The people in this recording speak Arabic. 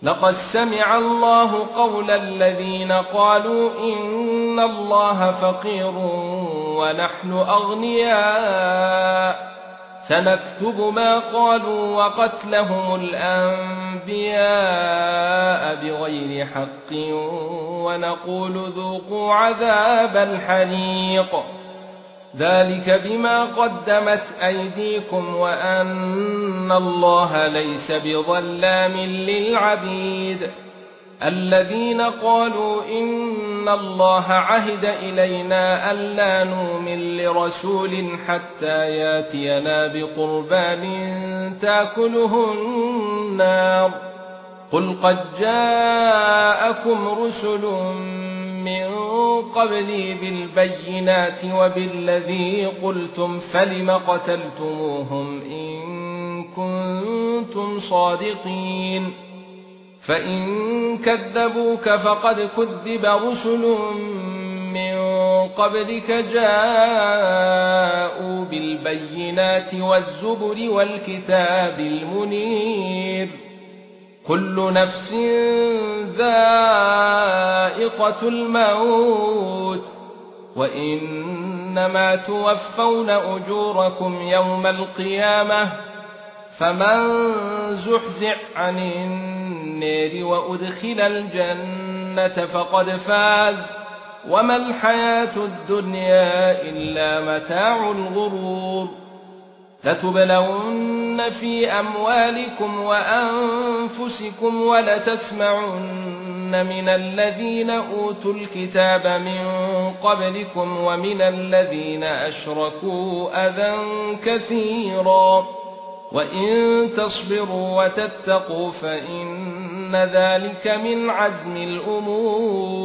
لقد سمع الله قول الذين قالوا إن الله فقير ونحن أغنياء سنكتب ما قالوا وقتلهم الأنبياء بغير حق ونقول ذوقوا عذاب الحريق ذلك بما قدمت أيديكم وأن الله ليس بظلام للعبيد الذين قالوا إن الله عهد إلينا ألا نؤمن لرسول حتى ياتينا بقربان تأكله النار قل قد جاءكم رسل من قبلي بالبينات وبالذي قلتم فلم قتلتموهم إن كنتم صادقين فإن كذبوك فقد كذب رسل من قبلك جاءوا بالبينات والزبر والكتاب المنير كل نفس ذائقة الموت وإنما توفون أجوركم يوم القيامة فمن زحزح عن النار وأدخل الجنة فقد فاز وما الحياة الدنيا إلا متاع الغرور لتبلون في أموالكم وأنفسكم ولتسمعن من الذين أوتوا الكتاب من قبلكم ومن الذين أشركوا أذى كثيرا وإن تصبروا وتتقوا فإن ذلك من عزم الأمور